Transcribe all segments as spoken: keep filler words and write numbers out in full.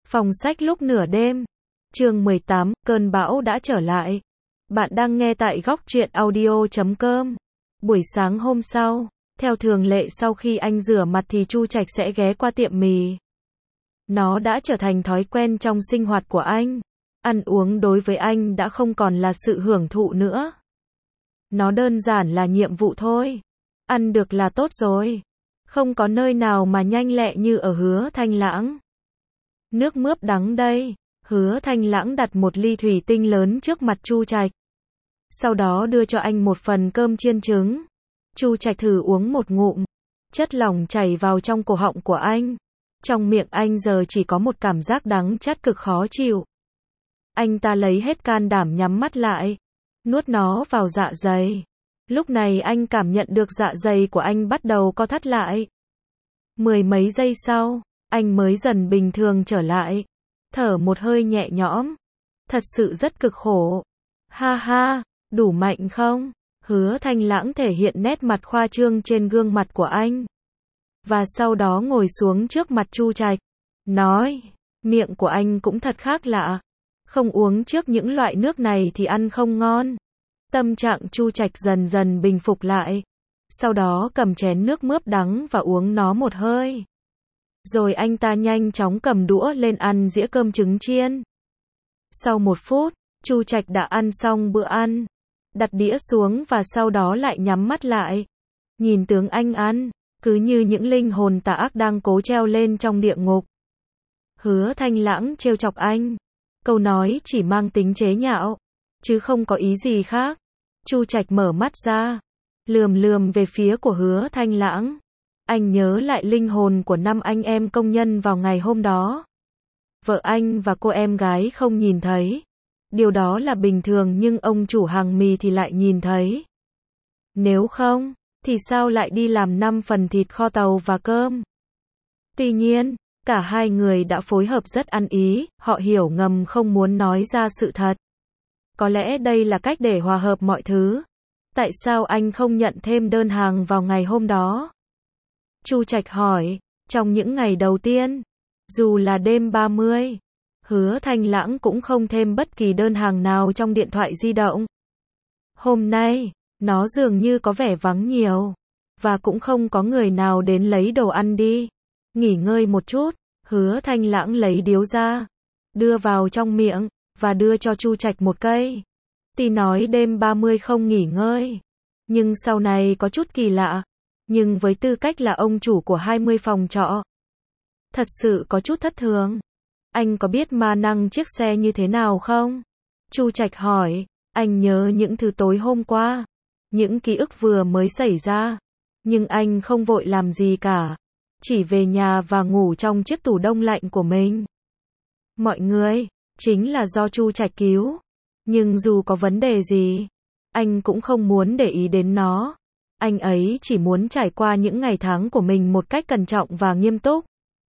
Phòng sách lúc nửa đêm. Chương mười tám, cơn bão đã trở lại. Bạn đang nghe tại góc truyện audio chấm com. Buổi sáng hôm sau, theo thường lệ sau khi anh rửa mặt thì Chu Trạch sẽ ghé qua tiệm mì. Nó đã trở thành thói quen trong sinh hoạt của anh. Ăn uống đối với anh đã không còn là sự hưởng thụ nữa. Nó đơn giản là nhiệm vụ thôi. Ăn được là tốt rồi. Không có nơi nào mà nhanh lẹ như ở Hứa Thanh Lãng. Nước mướp đắng đây. Hứa Thanh Lãng đặt một ly thủy tinh lớn trước mặt Chu Trạch. Sau đó đưa cho anh một phần cơm chiên trứng. Chu Trạch thử uống một ngụm. Chất lỏng chảy vào trong cổ họng của anh. Trong miệng anh giờ chỉ có một cảm giác đắng chát cực khó chịu. Anh ta lấy hết can đảm nhắm mắt lại. Nuốt nó vào dạ dày. Lúc này anh cảm nhận được dạ dày của anh bắt đầu co thắt lại. Mười mấy giây sau, anh mới dần bình thường trở lại. Thở một hơi nhẹ nhõm. Thật sự rất cực khổ. Ha ha, đủ mạnh không? Hứa Thanh Lãng thể hiện nét mặt khoa trương trên gương mặt của anh. Và sau đó ngồi xuống trước mặt Chu Trạch. Nói, miệng của anh cũng thật khác lạ. Không uống trước những loại nước này thì ăn không ngon. Tâm trạng Chu Trạch dần dần bình phục lại. Sau đó cầm chén nước mướp đắng và uống nó một hơi. Rồi anh ta nhanh chóng cầm đũa lên ăn dĩa cơm trứng chiên. Sau một phút, Chu Trạch đã ăn xong bữa ăn. Đặt đĩa xuống và sau đó lại nhắm mắt lại. Nhìn tướng anh ăn, cứ như những linh hồn tà ác đang cố treo lên trong địa ngục. Hứa Thanh Lãng trêu chọc anh. Câu nói chỉ mang tính chế nhạo, chứ không có ý gì khác. Chu Trạch mở mắt ra, lườm lườm về phía của Hứa Thanh Lãng. Anh nhớ lại linh hồn của năm anh em công nhân vào ngày hôm đó. Vợ anh và cô em gái không nhìn thấy. Điều đó là bình thường nhưng ông chủ hàng mì thì lại nhìn thấy. Nếu không, thì sao lại đi làm năm phần thịt kho tàu và cơm? Tuy nhiên, cả hai người đã phối hợp rất ăn ý, họ hiểu ngầm không muốn nói ra sự thật. Có lẽ đây là cách để hòa hợp mọi thứ. Tại sao anh không nhận thêm đơn hàng vào ngày hôm đó? Chu Trạch hỏi, trong những ngày đầu tiên, dù là đêm ba mươi, Hứa Thanh Lãng cũng không thêm bất kỳ đơn hàng nào trong điện thoại di động. Hôm nay, nó dường như có vẻ vắng nhiều, và cũng không có người nào đến lấy đồ ăn đi. Nghỉ ngơi một chút, Hứa Thanh Lãng lấy điếu ra, đưa vào trong miệng, và đưa cho Chu Trạch một cây. Tuy nói đêm ba mươi không nghỉ ngơi, nhưng sau này có chút kỳ lạ. Nhưng với tư cách là ông chủ của hai mươi phòng trọ, thật sự có chút thất thường. Anh có biết ma năng chiếc xe như thế nào không? Chu Trạch hỏi, anh nhớ những thứ tối hôm qua, những ký ức vừa mới xảy ra. Nhưng anh không vội làm gì cả, chỉ về nhà và ngủ trong chiếc tủ đông lạnh của mình. Mọi người, chính là do Chu Trạch cứu. Nhưng dù có vấn đề gì, anh cũng không muốn để ý đến nó. Anh ấy chỉ muốn trải qua những ngày tháng của mình một cách cẩn trọng và nghiêm túc.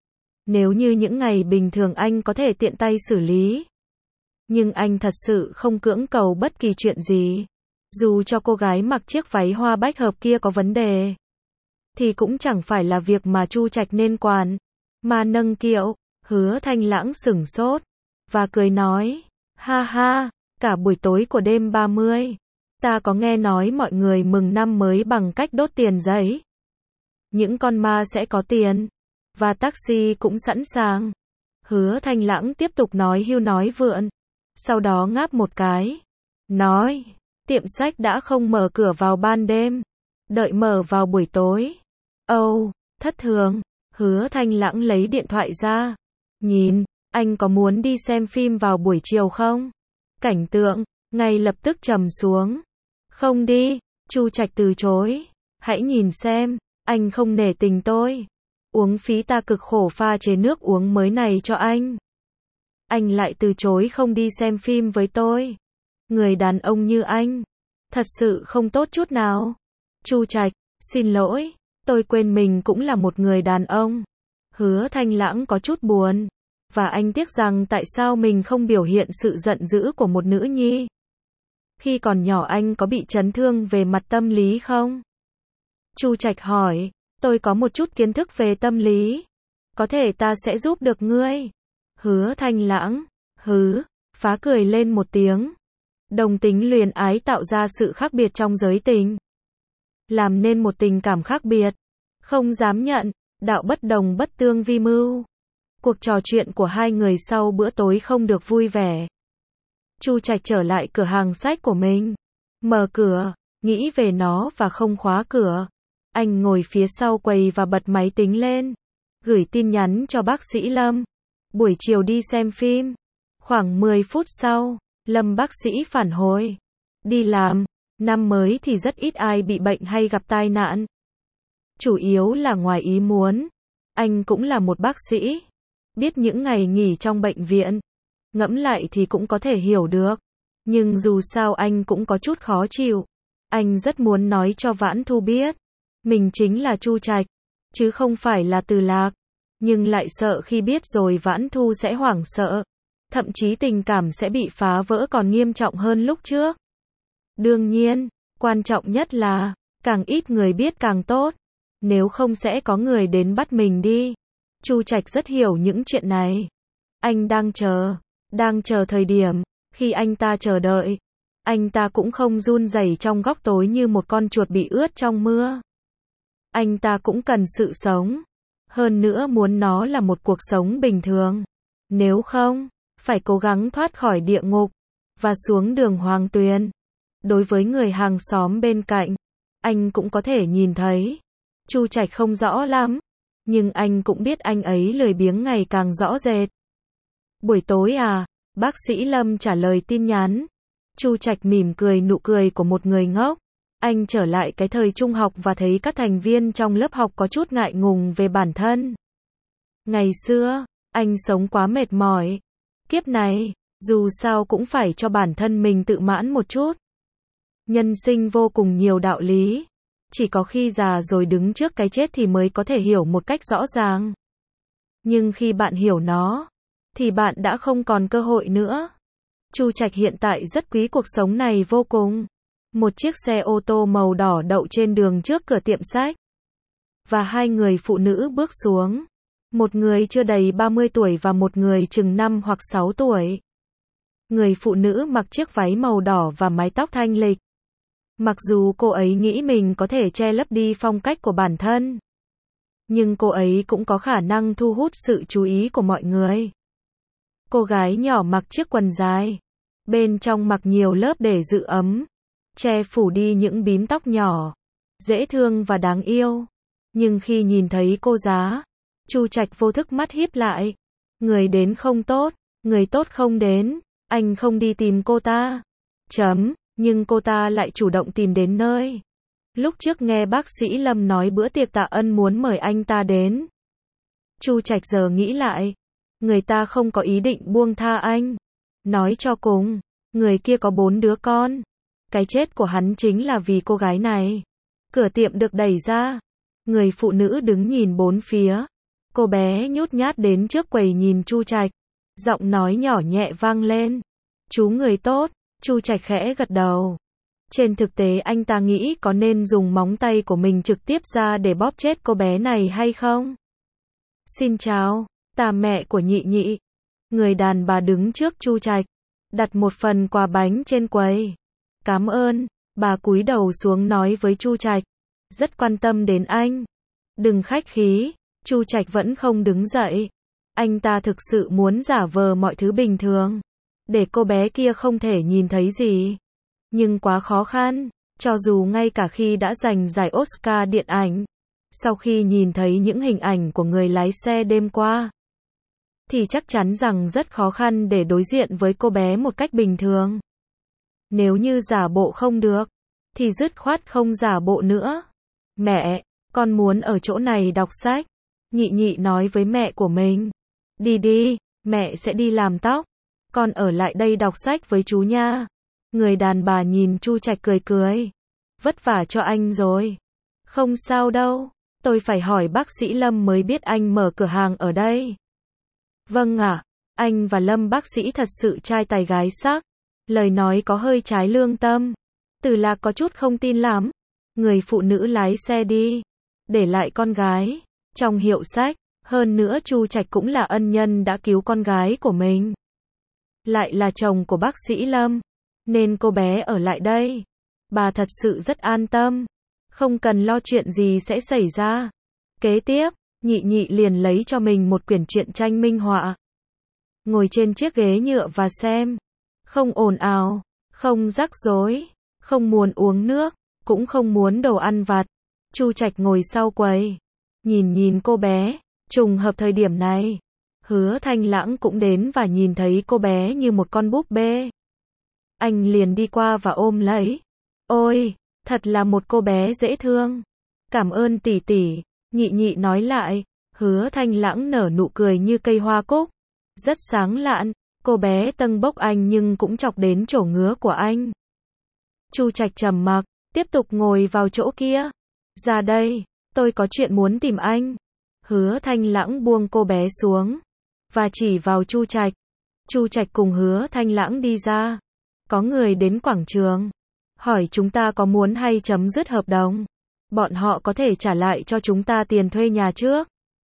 Nếu như những ngày bình thường anh có thể tiện tay xử lý. Nhưng anh thật sự không cưỡng cầu bất kỳ chuyện gì. Dù cho cô gái mặc chiếc váy hoa bách hợp kia có vấn đề, thì cũng chẳng phải là việc mà Chu Trạch nên quản. Mà nâng kiệu, Hứa Thanh Lãng sửng sốt, và cười nói, ha ha, cả buổi tối của đêm ba mươi, ta có nghe nói mọi người mừng năm mới bằng cách đốt tiền giấy. Những con ma sẽ có tiền, và taxi cũng sẵn sàng. Hứa Thanh Lãng tiếp tục nói hưu nói vượn, sau đó ngáp một cái, nói, tiệm sách đã không mở cửa vào ban đêm, đợi mở vào buổi tối. Âu, oh, thất thường. Hứa Thanh Lãng lấy điện thoại ra, nhìn, anh có muốn đi xem phim vào buổi chiều không? Cảnh tượng ngay lập tức trầm xuống. Không đi, Chu Trạch từ chối. Hãy nhìn xem, anh không nể tình tôi. Uống phí ta cực khổ pha chế nước uống mới này cho anh. Anh lại từ chối không đi xem phim với tôi. Người đàn ông như anh, thật sự không tốt chút nào. Chu Trạch, xin lỗi, tôi quên mình cũng là một người đàn ông. Hứa Thanh Lãng có chút buồn, và anh tiếc rằng tại sao mình không biểu hiện sự giận dữ của một nữ nhi. Khi còn nhỏ anh có bị chấn thương về mặt tâm lý không? Chu Trạch hỏi, tôi có một chút kiến thức về tâm lý. Có thể ta sẽ giúp được ngươi. Hứa Thanh Lãng, hứ, phá cười lên một tiếng. Đồng tính luyến ái tạo ra sự khác biệt trong giới tình. Làm nên một tình cảm khác biệt. Không dám nhận, đạo bất đồng bất tương vi mưu. Cuộc trò chuyện của hai người sau bữa tối không được vui vẻ. Chu Trạch trở lại cửa hàng sách của mình. Mở cửa, nghĩ về nó và không khóa cửa. Anh ngồi phía sau quầy và bật máy tính lên. Gửi tin nhắn cho bác sĩ Lâm. Buổi chiều đi xem phim. Khoảng mười phút sau, Lâm bác sĩ phản hồi. Đi làm, năm mới thì rất ít ai bị bệnh hay gặp tai nạn. Chủ yếu là ngoài ý muốn. Anh cũng là một bác sĩ. Biết những ngày nghỉ trong bệnh viện. Ngẫm lại thì cũng có thể hiểu được. Nhưng dù sao anh cũng có chút khó chịu. Anh rất muốn nói cho Vãn Thu biết. Mình chính là Chu Trạch. Chứ không phải là Từ Lạc. Nhưng lại sợ khi biết rồi Vãn Thu sẽ hoảng sợ. Thậm chí tình cảm sẽ bị phá vỡ còn nghiêm trọng hơn lúc trước. Đương nhiên, quan trọng nhất là, càng ít người biết càng tốt. Nếu không sẽ có người đến bắt mình đi. Chu Trạch rất hiểu những chuyện này. Anh đang chờ, đang chờ thời điểm, khi anh ta chờ đợi. Anh ta cũng không run rẩy trong góc tối như một con chuột bị ướt trong mưa. Anh ta cũng cần sự sống. Hơn nữa muốn nó là một cuộc sống bình thường. Nếu không, phải cố gắng thoát khỏi địa ngục, và xuống đường hoàng tuyền. Đối với người hàng xóm bên cạnh, anh cũng có thể nhìn thấy. Chu Trạch không rõ lắm, nhưng anh cũng biết anh ấy lười biếng ngày càng rõ rệt. Buổi tối à, bác sĩ Lâm trả lời tin nhắn. Chu Trạch mỉm cười nụ cười của một người ngốc. Anh trở lại cái thời trung học và thấy các thành viên trong lớp học có chút ngại ngùng về bản thân. Ngày xưa, anh sống quá mệt mỏi. Kiếp này, dù sao cũng phải cho bản thân mình tự mãn một chút. Nhân sinh vô cùng nhiều đạo lý. Chỉ có khi già rồi đứng trước cái chết thì mới có thể hiểu một cách rõ ràng. Nhưng khi bạn hiểu nó, thì bạn đã không còn cơ hội nữa. Chu Trạch hiện tại rất quý cuộc sống này vô cùng. Một chiếc xe ô tô màu đỏ đậu trên đường trước cửa tiệm sách. Và hai người phụ nữ bước xuống. Một người chưa đầy ba mươi tuổi và một người chừng năm hoặc sáu tuổi. Người phụ nữ mặc chiếc váy màu đỏ và mái tóc thanh lịch. Mặc dù cô ấy nghĩ mình có thể che lấp đi phong cách của bản thân, nhưng cô ấy cũng có khả năng thu hút sự chú ý của mọi người. Cô gái nhỏ mặc chiếc quần dài, bên trong mặc nhiều lớp để giữ ấm, che phủ đi những bím tóc nhỏ, dễ thương và đáng yêu. Nhưng khi nhìn thấy cô giá, Chu Trạch vô thức mắt híp lại. Người đến không tốt, người tốt không đến, anh không đi tìm cô ta. Chấm, nhưng cô ta lại chủ động tìm đến nơi. Lúc trước nghe bác sĩ Lâm nói bữa tiệc tạ ân muốn mời anh ta đến. Chu Trạch giờ nghĩ lại, người ta không có ý định buông tha anh. Nói cho cùng, người kia có bốn đứa con. Cái chết của hắn chính là vì cô gái này. Cửa tiệm được đẩy ra. Người phụ nữ đứng nhìn bốn phía. Cô bé nhút nhát đến trước quầy nhìn Chu Trạch. Giọng nói nhỏ nhẹ vang lên. Chú người tốt. Chu Trạch khẽ gật đầu. Trên thực tế anh ta nghĩ có nên dùng móng tay của mình trực tiếp ra để bóp chết cô bé này hay không? Xin chào, ta mẹ của Nhị Nhị. Người đàn bà đứng trước Chu Trạch, đặt một phần quà bánh trên quầy. Cảm ơn, bà cúi đầu xuống nói với Chu Trạch. Rất quan tâm đến anh. Đừng khách khí, Chu Trạch vẫn không đứng dậy. Anh ta thực sự muốn giả vờ mọi thứ bình thường, để cô bé kia không thể nhìn thấy gì. Nhưng quá khó khăn, cho dù ngay cả khi đã giành giải Oscar điện ảnh. Sau khi nhìn thấy những hình ảnh của người lái xe đêm qua, thì chắc chắn rằng rất khó khăn để đối diện với cô bé một cách bình thường. Nếu như giả bộ không được, thì dứt khoát không giả bộ nữa. Mẹ, con muốn ở chỗ này đọc sách. Nhị Nhị nói với mẹ của mình. Đi đi, mẹ sẽ đi làm tóc. Con ở lại đây đọc sách với chú nha. Người đàn bà nhìn Chu Trạch cười cười. Vất vả cho anh rồi. Không sao đâu, tôi phải hỏi bác sĩ Lâm mới biết anh mở cửa hàng ở đây. Vâng ạ, anh và Lâm bác sĩ thật sự trai tài gái sắc. Lời nói có hơi trái lương tâm. Từ Lạc có chút không tin lắm. Người phụ nữ lái xe đi, để lại con gái trong hiệu sách. Hơn nữa Chu Trạch cũng là ân nhân đã cứu con gái của mình. Lại là chồng của bác sĩ Lâm. Nên cô bé ở lại đây. Bà thật sự rất an tâm. Không cần lo chuyện gì sẽ xảy ra. Kế tiếp, Nhị Nhị liền lấy cho mình một quyển truyện tranh minh họa. Ngồi trên chiếc ghế nhựa và xem. Không ồn ào, không rắc rối, không muốn uống nước, cũng không muốn đồ ăn vặt. Chu Trạch ngồi sau quầy. Nhìn nhìn cô bé. Trùng hợp thời điểm này. Hứa Thanh Lãng cũng đến và nhìn thấy cô bé như một con búp bê. Anh liền đi qua và ôm lấy. Ôi, thật là một cô bé dễ thương. Cảm ơn tỷ tỷ. Nhị Nhị nói lại. Hứa Thanh Lãng nở nụ cười như cây hoa cúc. Rất sáng lạn. Cô bé tâng bốc anh nhưng cũng chọc đến chỗ ngứa của anh. Chu Trạch trầm mặc, tiếp tục ngồi vào chỗ kia. Ra đây, tôi có chuyện muốn tìm anh. Hứa Thanh Lãng buông cô bé xuống và chỉ vào Chu Trạch. Chu Trạch cùng Hứa Thanh Lãng đi ra. Có người đến quảng trường, hỏi chúng ta có muốn hay chấm dứt hợp đồng. Bọn họ có thể trả lại cho chúng ta tiền thuê nhà trước.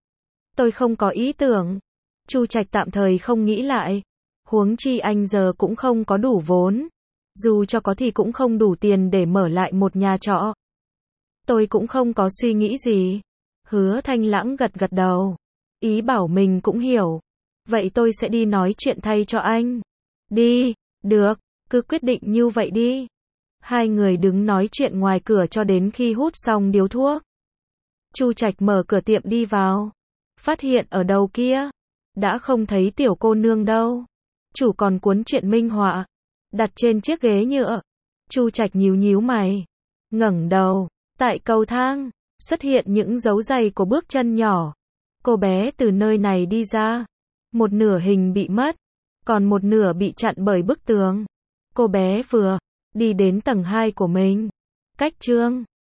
Tôi không có ý tưởng. Chu Trạch tạm thời không nghĩ lại. Huống chi anh giờ cũng không có đủ vốn. Dù cho có thì cũng không đủ tiền để mở lại một nhà trọ. Tôi cũng không có suy nghĩ gì. Hứa Thanh Lãng gật gật đầu. Ý bảo mình cũng hiểu. Vậy tôi sẽ đi nói chuyện thay cho anh. Đi, được, cứ quyết định như vậy đi. Hai người đứng nói chuyện ngoài cửa cho đến khi hút xong điếu thuốc. Chu Trạch mở cửa tiệm đi vào. Phát hiện ở đầu kia. Đã không thấy tiểu cô nương đâu. Chủ còn cuốn truyện minh họa. Đặt trên chiếc ghế nhựa. Chu Trạch nhíu nhíu mày. Ngẩng đầu. Tại cầu thang. Xuất hiện những dấu giày của bước chân nhỏ. Cô bé từ nơi này đi ra. Một nửa hình bị mất. Còn một nửa bị chặn bởi bức tường. Cô bé vừa đi đến tầng hai của mình. Cách chương